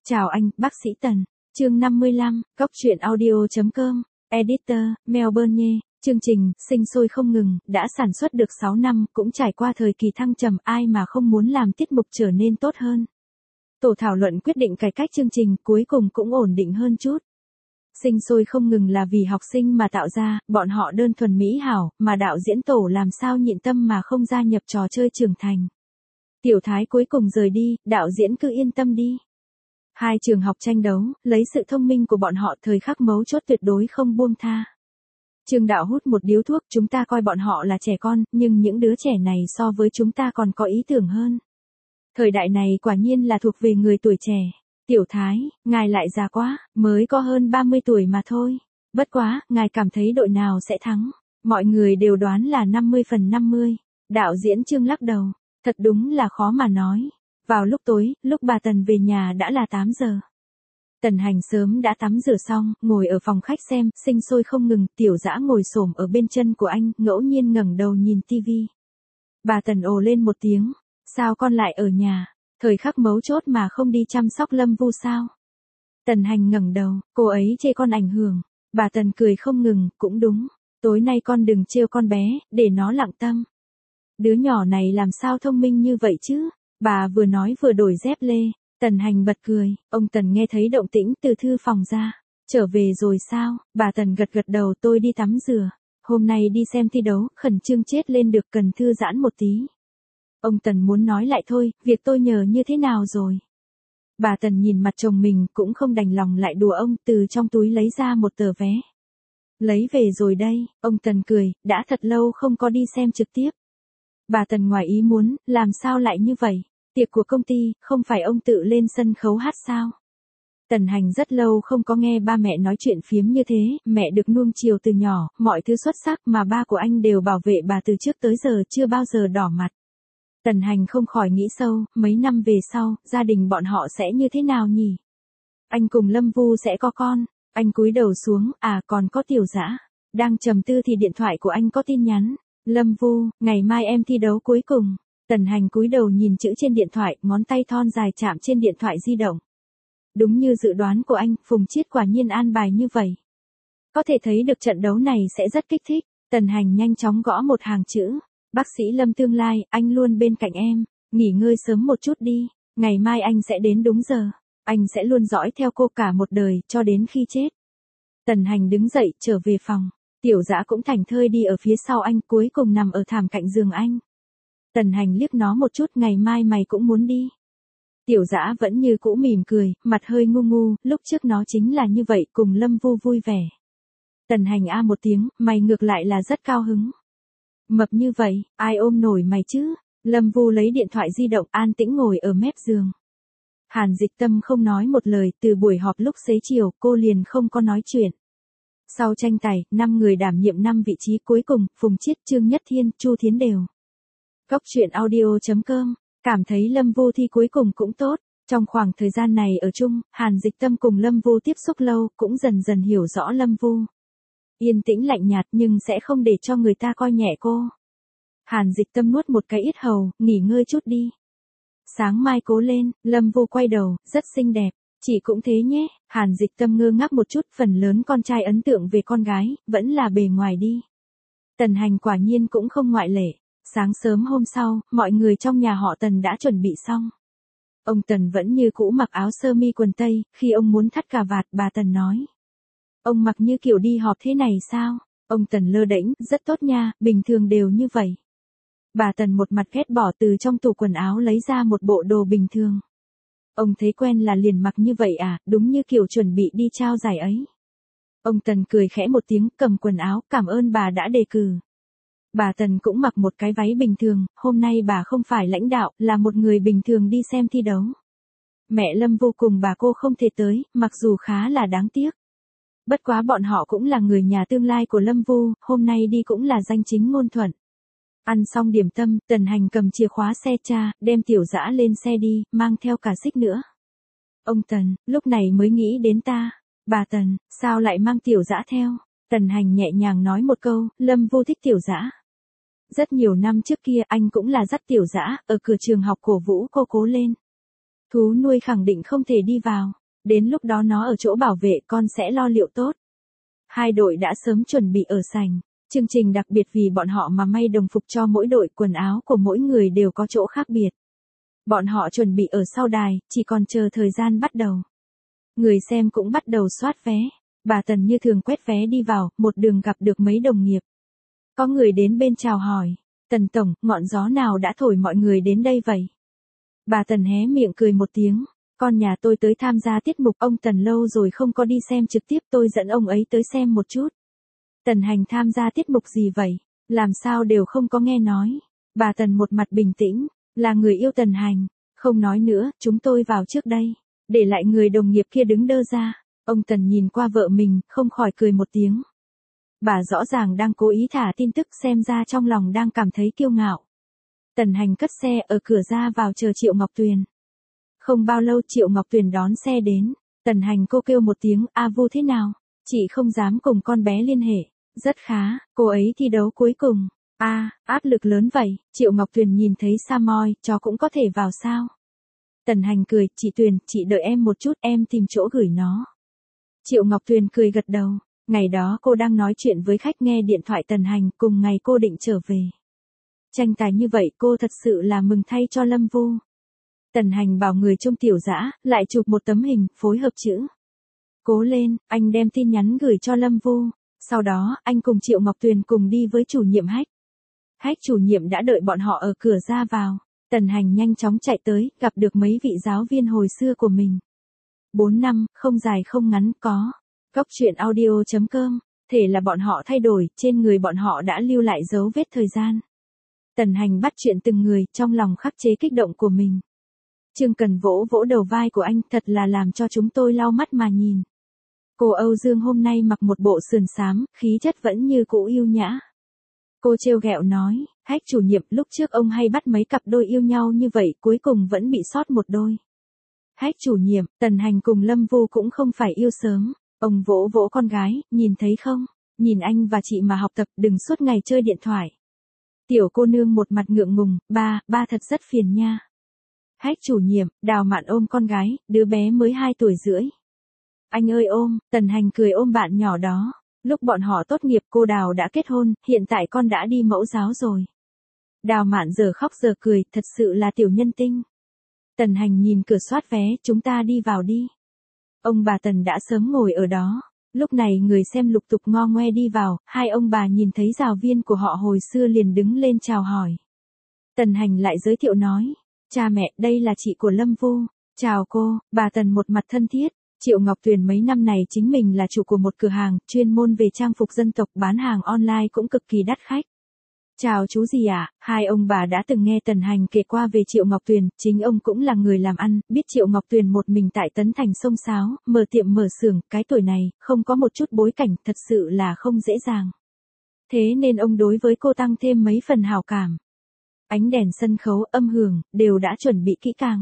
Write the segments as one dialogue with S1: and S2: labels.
S1: Chào anh, bác sĩ Tần. Chương 55, Cốc truyện audio.com, Editor, Melbourne. Chương trình, sinh sôi không ngừng, đã sản xuất được 6 năm, cũng trải qua thời kỳ thăng trầm, ai mà không muốn làm tiết mục trở nên tốt hơn. Tổ thảo luận quyết định cải cách chương trình, cuối cùng cũng ổn định hơn chút. Sinh sôi không ngừng là vì học sinh mà tạo ra, bọn họ đơn thuần mỹ hảo, mà đạo diễn tổ làm sao nhịn tâm mà không gia nhập trò chơi trưởng thành. Tiểu Thái cuối cùng rời đi, đạo diễn cứ yên tâm đi. Hai trường học tranh đấu, lấy sự thông minh của bọn họ thời khắc mấu chốt tuyệt đối không buông tha. Trương Đạo hút một điếu thuốc, chúng ta coi bọn họ là trẻ con, nhưng những đứa trẻ này so với chúng ta còn có ý tưởng hơn. Thời đại này quả nhiên là thuộc về người tuổi trẻ. Tiểu Thái, ngài lại già quá, mới có hơn 30 tuổi mà thôi. Bất quá, ngài cảm thấy đội nào sẽ thắng? Mọi người đều đoán là 50/50. Đạo diễn Trương lắc đầu, thật đúng là khó mà nói. Vào lúc tối, lúc bà Tần về nhà đã là 8 giờ. Tần Hành sớm đã tắm rửa xong, ngồi ở phòng khách xem, sinh sôi không ngừng, Tiểu Dã ngồi xổm ở bên chân của anh, ngẫu nhiên ngẩng đầu nhìn tivi. Bà Tần ồ lên một tiếng, sao con lại ở nhà, thời khắc mấu chốt mà không đi chăm sóc Lâm Vu sao? Tần Hành ngẩng đầu, cô ấy chê con ảnh hưởng. Bà Tần cười không ngừng, cũng đúng, tối nay con đừng trêu con bé, để nó lặng tâm. Đứa nhỏ này làm sao thông minh như vậy chứ? Bà vừa nói vừa đổi dép lê. Tần Hành bật cười, ông Tần nghe thấy động tĩnh từ thư phòng ra. Trở về rồi sao? Bà Tần gật gật đầu, tôi đi tắm rửa. Hôm nay đi xem thi đấu, khẩn trương chết lên được, cần thư giãn một tí. Ông Tần muốn nói lại thôi, việc tôi nhờ như thế nào rồi? Bà Tần nhìn mặt chồng mình, cũng không đành lòng lại đùa ông, từ trong túi lấy ra một tờ vé. Lấy về rồi đây, ông Tần cười, đã thật lâu không có đi xem trực tiếp. Bà Tần ngoài ý muốn, làm sao lại như vậy? Tiệc của công ty, không phải ông tự lên sân khấu hát sao? Tần Hành rất lâu không có nghe ba mẹ nói chuyện phiếm như thế, mẹ được nuông chiều từ nhỏ, mọi thứ xuất sắc mà ba của anh đều bảo vệ bà từ trước tới giờ, chưa bao giờ đỏ mặt. Tần Hành không khỏi nghĩ sâu, mấy năm về sau, gia đình bọn họ sẽ như thế nào nhỉ? Anh cùng Lâm Vu sẽ có con. Anh cúi đầu xuống, còn có Tiểu Dã. Đang trầm tư thì điện thoại của anh có tin nhắn. Lâm Vu, ngày mai em thi đấu cuối cùng. Tần Hành cúi đầu nhìn chữ trên điện thoại, ngón tay thon dài chạm trên điện thoại di động. Đúng như dự đoán của anh, Phùng Chiết quả nhiên an bài như vậy. Có thể thấy được trận đấu này sẽ rất kích thích. Tần Hành nhanh chóng gõ một hàng chữ. Bác sĩ Lâm tương lai, anh luôn bên cạnh em. Nghỉ ngơi sớm một chút đi. Ngày mai anh sẽ đến đúng giờ. Anh sẽ luôn dõi theo cô cả một đời, cho đến khi chết. Tần Hành đứng dậy, trở về phòng. Tiểu Dã cũng thảnh thơi đi ở phía sau anh, cuối cùng nằm ở thảm cạnh giường anh. Tần Hành liếc nó một chút, ngày mai mày cũng muốn đi. Tiểu Dã vẫn như cũ mỉm cười, mặt hơi ngu ngu, lúc trước nó chính là như vậy, cùng Lâm Vu vui vẻ. Tần Hành một tiếng, mày ngược lại là rất cao hứng. Mập như vậy, ai ôm nổi mày chứ? Lâm Vu lấy điện thoại di động, an tĩnh ngồi ở mép giường. Hàn Dịch Tâm không nói một lời, từ buổi họp lúc xế chiều, cô liền không có nói chuyện. Sau tranh tài, 5 người đảm nhiệm 5 vị trí cuối cùng, Phùng Chiết, Trương Nhất Thiên, Chu Thiến đều. Cốc truyện audio.com, cảm thấy Lâm Vu thi cuối cùng cũng tốt. Trong khoảng thời gian này ở chung, Hàn Dịch Tâm cùng Lâm Vu tiếp xúc lâu, cũng dần dần hiểu rõ Lâm Vu. Yên tĩnh lạnh nhạt nhưng sẽ không để cho người ta coi nhẹ cô. Hàn Dịch Tâm nuốt một cái yết hầu, nghỉ ngơi chút đi. Sáng mai cố lên. Lâm Vu quay đầu, rất xinh đẹp. Chị cũng thế nhé. Hàn Dịch Tâm ngơ ngác một chút, phần lớn con trai ấn tượng về con gái, vẫn là bề ngoài đi. Tần Hành quả nhiên cũng không ngoại lệ. Sáng sớm hôm sau, mọi người trong nhà họ Tần đã chuẩn bị xong. Ông Tần vẫn như cũ mặc áo sơ mi quần tây, khi ông muốn thắt cà vạt, bà Tần nói. Ông mặc như kiểu đi họp thế này sao? Ông Tần lơ đễnh, rất tốt nha, bình thường đều như vậy. Bà Tần một mặt ghét bỏ, từ trong tủ quần áo lấy ra một bộ đồ bình thường. Ông thấy quen là liền mặc như vậy đúng như kiểu chuẩn bị đi trao giải ấy. Ông Tần cười khẽ một tiếng, cầm quần áo, cảm ơn bà đã đề cử. Bà Tần cũng mặc một cái váy bình thường, hôm nay bà không phải lãnh đạo, là một người bình thường đi xem thi đấu. Mẹ Lâm vô cùng bà cô không thể tới, mặc dù khá là đáng tiếc. Bất quá bọn họ cũng là người nhà tương lai của Lâm Vu, hôm nay đi cũng là danh chính ngôn thuận. Ăn xong điểm tâm, Tần Hành cầm chìa khóa xe cha, đem Tiểu Dã lên xe đi, mang theo cả xích nữa. Ông Tần, lúc này mới nghĩ đến ta. Bà Tần, sao lại mang Tiểu Dã theo? Tần Hành nhẹ nhàng nói một câu, Lâm Vu thích Tiểu Dã. Rất nhiều năm trước kia anh cũng là dắt Tiểu Dã, ở cửa trường học cổ vũ cô cố lên. Thú nuôi khẳng định không thể đi vào. Đến lúc đó nó ở chỗ bảo vệ con sẽ lo liệu tốt. Hai đội đã sớm chuẩn bị ở sảnh. Chương trình đặc biệt vì bọn họ mà may đồng phục cho mỗi đội, quần áo của mỗi người đều có chỗ khác biệt. Bọn họ chuẩn bị ở sau đài, chỉ còn chờ thời gian bắt đầu. Người xem cũng bắt đầu soát vé. Bà Tần như thường quét vé đi vào, một đường gặp được mấy đồng nghiệp. Có người đến bên chào hỏi. Tần tổng, ngọn gió nào đã thổi mọi người đến đây vậy? Bà Tần hé miệng cười một tiếng. Con nhà tôi tới tham gia tiết mục, ông Tần lâu rồi không có đi xem trực tiếp, tôi dẫn ông ấy tới xem một chút. Tần Hành tham gia tiết mục gì vậy? Làm sao đều không có nghe nói. Bà Tần một mặt bình tĩnh, là người yêu Tần Hành. Không nói nữa, chúng tôi vào trước đây. Để lại người đồng nghiệp kia đứng đơ ra. Ông Tần nhìn qua vợ mình, không khỏi cười một tiếng. Bà rõ ràng đang cố ý thả tin tức, xem ra trong lòng đang cảm thấy kiêu ngạo. Tần Hành cất xe ở cửa ra vào chờ Triệu Ngọc Tuyền. Không bao lâu Triệu Ngọc Tuyền đón xe đến. Tần Hành cô kêu một tiếng, A Vu thế nào? Chị không dám cùng con bé liên hệ. Rất khá, cô ấy thi đấu cuối cùng. Áp lực lớn vậy. Triệu Ngọc Tuyền nhìn thấy Samoy, chó cũng có thể vào sao? Tần Hành cười, chị Tuyền, chị đợi em một chút, em tìm chỗ gửi nó. Triệu Ngọc Tuyền cười gật đầu. Ngày đó cô đang nói chuyện với khách nghe điện thoại Tần Hành, cùng ngày cô định trở về. Tranh tài như vậy cô thật sự là mừng thay cho Lâm Vu. Tần Hành bảo người trông Tiểu Dã, lại chụp một tấm hình, phối hợp chữ. Cố lên, anh đem tin nhắn gửi cho Lâm Vu. Sau đó, anh cùng Triệu Ngọc Tuyền cùng đi với chủ nhiệm Hách. Hách chủ nhiệm đã đợi bọn họ ở cửa ra vào. Tần Hành nhanh chóng chạy tới, gặp được mấy vị giáo viên hồi xưa của mình. 4 năm, không dài không ngắn, có. Góc truyện audio.com, thể là bọn họ thay đổi, trên người bọn họ đã lưu lại dấu vết thời gian. Tần Hành bắt chuyện từng người, trong lòng khắc chế kích động của mình. Trương Cần vỗ vỗ đầu vai của anh, thật là làm cho chúng tôi lau mắt mà nhìn. Cô Âu Dương hôm nay mặc một bộ sườn xám, khí chất vẫn như cũ yêu nhã. Cô trêu ghẹo nói, Hách chủ nhiệm, lúc trước ông hay bắt mấy cặp đôi yêu nhau như vậy, cuối cùng vẫn bị sót một đôi. Hách chủ nhiệm, Tần Hành cùng Lâm Vu cũng không phải yêu sớm. Ông vỗ vỗ con gái, nhìn thấy không? Nhìn anh và chị mà học tập, đừng suốt ngày chơi điện thoại. Tiểu cô nương một mặt ngượng ngùng, ba thật rất phiền nha. Hách chủ nhiệm, Đào Mạn ôm con gái, đứa bé mới 2 tuổi rưỡi. Anh ơi ôm, Tần Hành cười ôm bạn nhỏ đó. Lúc bọn họ tốt nghiệp cô Đào đã kết hôn, hiện tại con đã đi mẫu giáo rồi. Đào Mạn giờ khóc giờ cười, thật sự là tiểu nhân tinh. Tần Hành nhìn cửa soát vé, chúng ta đi vào đi. Ông bà Tần đã sớm ngồi ở đó. Lúc này người xem lục tục ngo ngoe đi vào, hai ông bà nhìn thấy giáo viên của họ hồi xưa liền đứng lên chào hỏi. Tần Hành lại giới thiệu nói, cha mẹ, đây là chị của Lâm Vu. Chào cô, bà Tần một mặt thân thiết. Triệu Ngọc Tuyền mấy năm này chính mình là chủ của một cửa hàng, chuyên môn về trang phục dân tộc, bán hàng online cũng cực kỳ đắt khách. Chào chú gì ạ? Hai ông bà đã từng nghe Tần Hành kể qua về Triệu Ngọc Tuyền, chính ông cũng là người làm ăn, biết Triệu Ngọc Tuyền một mình tại Tấn Thành xông xáo, mở tiệm mở xưởng, cái tuổi này, không có một chút bối cảnh, thật sự là không dễ dàng. Thế nên ông đối với cô tăng thêm mấy phần hảo cảm. Ánh đèn sân khấu, âm hưởng, đều đã chuẩn bị kỹ càng.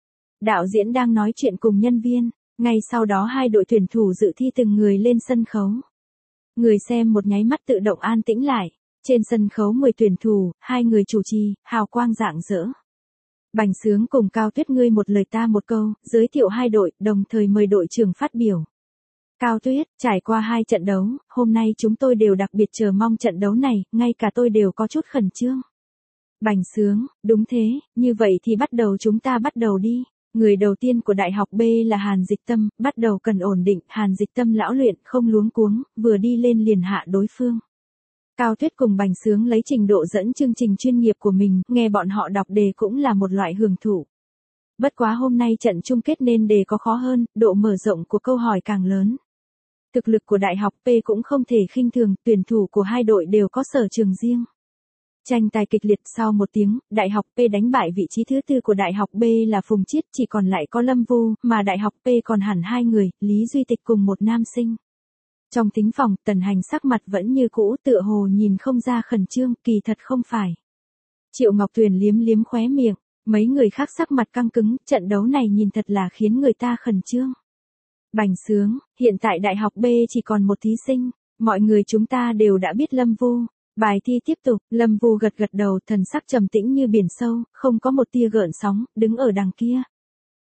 S1: Đạo diễn đang nói chuyện cùng nhân viên, ngay sau đó hai đội tuyển thủ dự thi từng người lên sân khấu. Người xem một nháy mắt tự động an tĩnh lại. Trên sân khấu 10 tuyển thủ, 2 người chủ trì, hào quang rạng rỡ. Bành Xướng cùng Cao Tuyết ngươi một lời ta một câu, giới thiệu hai đội, đồng thời mời đội trưởng phát biểu. Cao Tuyết, trải qua 2 trận đấu, hôm nay chúng tôi đều đặc biệt chờ mong trận đấu này, ngay cả tôi đều có chút khẩn trương. Bành Xướng, đúng thế, như vậy thì chúng ta bắt đầu đi. Người đầu tiên của Đại học B là Hàn Dịch Tâm, bắt đầu cần ổn định, Hàn Dịch Tâm lão luyện, không luống cuống, vừa đi lên liền hạ đối phương. Cao Tuyết cùng Bành Xướng lấy trình độ dẫn chương trình chuyên nghiệp của mình, nghe bọn họ đọc đề cũng là một loại hưởng thụ. Bất quá hôm nay trận chung kết nên đề có khó hơn, độ mở rộng của câu hỏi càng lớn. Thực lực của Đại học P cũng không thể khinh thường, tuyển thủ của hai đội đều có sở trường riêng. Tranh tài kịch liệt, sau 1 tiếng, Đại học P đánh bại vị trí thứ 4 của Đại học B là Phùng Chiết, chỉ còn lại có Lâm Vu, mà Đại học P còn hẳn 2 người, Lý Duy Tịch cùng một nam sinh. Trong thính phòng, Tần Hành sắc mặt vẫn như cũ, tựa hồ nhìn không ra khẩn trương, kỳ thật không phải. Triệu Ngọc Tuyền liếm liếm khóe miệng, mấy người khác sắc mặt căng cứng, trận đấu này nhìn thật là khiến người ta khẩn trương. Bành Xướng, hiện tại Đại học B chỉ còn một thí sinh, mọi người chúng ta đều đã biết Lâm Vu. Bài thi tiếp tục, Lâm Vu gật gật đầu, thần sắc trầm tĩnh như biển sâu, không có một tia gợn sóng, đứng ở đằng kia.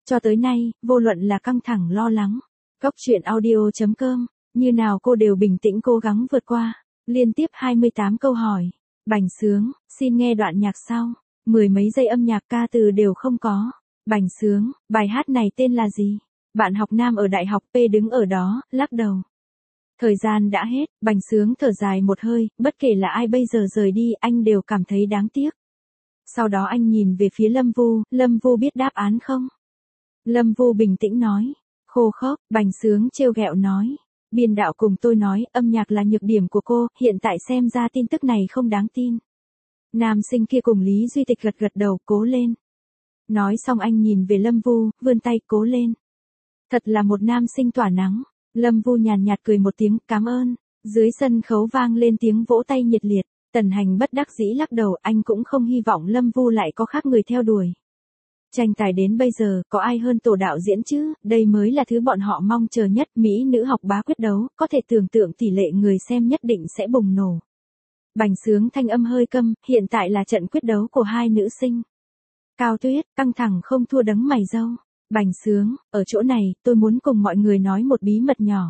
S1: Cho tới nay, vô luận là căng thẳng lo lắng, Cóc truyện audio.com, như nào cô đều bình tĩnh cố gắng vượt qua. Liên tiếp 28 câu hỏi. Bành Sướng, xin nghe đoạn nhạc sau. Mười mấy giây âm nhạc ca từ đều không có. Bành Sướng, bài hát này tên là gì? Bạn học nam ở đại học P đứng ở đó, lắc đầu. Thời gian đã hết, Bành Sướng thở dài một hơi, bất kể là ai bây giờ rời đi, anh đều cảm thấy đáng tiếc. Sau đó anh nhìn về phía Lâm Vu biết đáp án không? Lâm Vu bình tĩnh nói. Khô khốc, Bành Sướng trêu ghẹo nói. Biên đạo cùng tôi nói, âm nhạc là nhược điểm của cô, hiện tại xem ra tin tức này không đáng tin. Nam sinh kia cùng Lý Duy Tịch gật đầu, cố lên. Nói xong anh nhìn về Lâm Vu, vươn tay, cố lên. Thật là một nam sinh tỏa nắng. Lâm Vu nhàn nhạt cười một tiếng, cảm ơn. Dưới sân khấu vang lên tiếng vỗ tay nhiệt liệt. Tần Hành bất đắc dĩ lắc đầu, anh cũng không hy vọng Lâm Vu lại có khác người theo đuổi. Tranh tài đến bây giờ, có ai hơn tổ đạo diễn chứ, đây mới là thứ bọn họ mong chờ nhất. Mỹ nữ học bá quyết đấu, có thể tưởng tượng tỷ lệ người xem nhất định sẽ bùng nổ. Bành Sướng thanh âm hơi câm, hiện tại là trận quyết đấu của hai nữ sinh. Cao Tuyết, căng thẳng không thua đấng mày râu. Bành Sướng, ở chỗ này, tôi muốn cùng mọi người nói một bí mật nhỏ.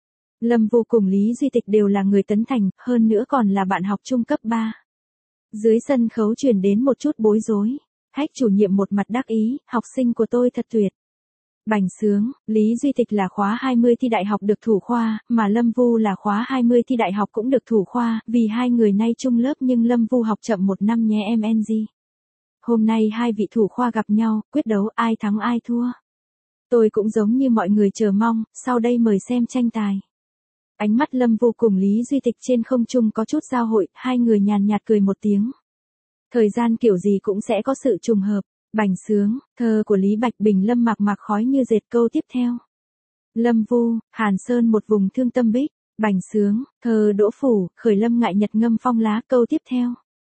S1: Lâm Vu cùng Lý Duy Tịch đều là người Tấn Thành, hơn nữa còn là bạn học trung cấp 3. Dưới sân khấu truyền đến một chút bối rối. Hách chủ nhiệm một mặt đắc ý, học sinh của tôi thật tuyệt. Bành Sướng, Lý Duy Tịch là khóa 20 thi đại học được thủ khoa, mà Lâm Vu là khóa 20 thi đại học cũng được thủ khoa, vì hai người nay chung lớp nhưng Lâm Vu học chậm một năm nhé em NG. Hôm nay hai vị thủ khoa gặp nhau, quyết đấu ai thắng ai thua. Tôi cũng giống như mọi người chờ mong, sau đây mời xem tranh tài. Ánh mắt Lâm Vu cùng Lý Duy Tịch trên không trung có chút giao hội, hai người nhàn nhạt cười một tiếng. Thời gian kiểu gì cũng sẽ có sự trùng hợp. Bành Sướng, thơ của Lý Bạch Bình Lâm mạc mạc khói như dệt câu tiếp theo. Lâm Vu, Hàn Sơn một vùng thương tâm bích. Bành Sướng, thơ Đỗ Phủ, khởi lâm ngại nhật ngâm phong lá câu tiếp theo.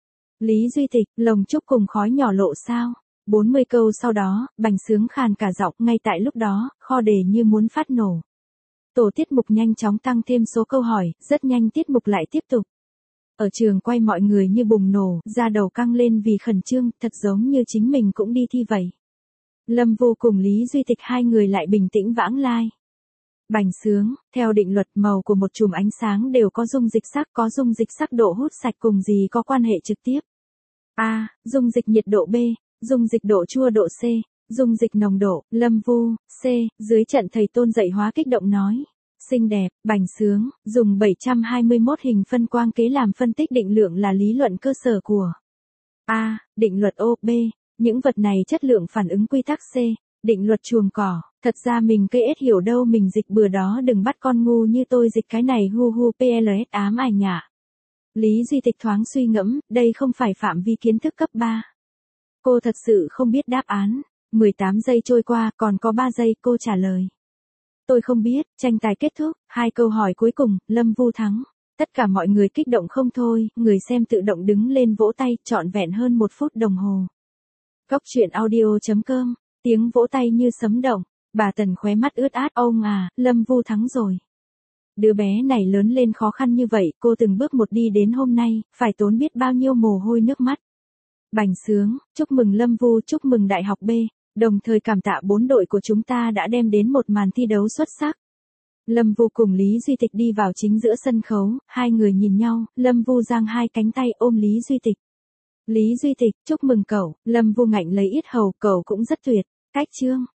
S1: Lý Duy Tịch, lồng trúc cùng khói nhỏ lộ sao. 40 câu sau đó, Bành Sướng khàn cả giọng, ngay tại lúc đó, kho đề như muốn phát nổ. Tổ tiết mục nhanh chóng tăng thêm số câu hỏi, rất nhanh tiết mục lại tiếp tục. Ở trường quay mọi người như bùng nổ, da đầu căng lên vì khẩn trương, thật giống như chính mình cũng đi thi vậy. Lâm Vu cùng Lý Duy Tịch hai người lại bình tĩnh vãng lai. Bành Sướng, theo định luật màu của một chùm ánh sáng đều có dung dịch sắc, có dung dịch sắc độ hút sạch cùng gì có quan hệ trực tiếp. A. Dung dịch nhiệt độ B. Dung dịch độ chua độ C. Dung dịch nồng độ, Lâm Vu, C. Dưới trận thầy Tôn dạy hóa kích động nói. Xinh đẹp, Bành Sướng, dùng 721 hình phân quang kế làm phân tích định lượng là lý luận cơ sở của A. Định luật O. B. Những vật này chất lượng phản ứng quy tắc C. Định luật chuồng cỏ, thật ra mình cây ếch hiểu đâu mình dịch bừa đó đừng bắt con ngu như tôi dịch cái này hu hu PLS ám ảnh nhả. Lý Duy Tịch thoáng suy ngẫm, đây không phải phạm vi kiến thức cấp 3. Cô thật sự không biết đáp án. 18 giây trôi qua, còn có 3 giây, cô trả lời. Tôi không biết, tranh tài kết thúc, 2 câu hỏi cuối cùng, Lâm Vu thắng. Tất cả mọi người kích động không thôi, người xem tự động đứng lên vỗ tay, trọn vẹn hơn 1 phút đồng hồ. Cóc truyện audio.com, tiếng vỗ tay như sấm động, bà Tần khóe mắt ướt át, ông à, Lâm Vu thắng rồi. Đứa bé này lớn lên khó khăn như vậy, cô từng bước một đi đến hôm nay, phải tốn biết bao nhiêu mồ hôi nước mắt. Bành Sướng, chúc mừng Lâm Vu, chúc mừng Đại học B, đồng thời cảm tạ 4 đội của chúng ta đã đem đến một màn thi đấu xuất sắc. Lâm Vu cùng Lý Duy Tịch đi vào chính giữa sân khấu, hai người nhìn nhau, Lâm Vu giang hai cánh tay ôm Lý Duy Tịch. Lý Duy Tịch, chúc mừng cậu, Lâm Vu ngạnh lấy yết hầu, cậu cũng rất tuyệt. Cách chương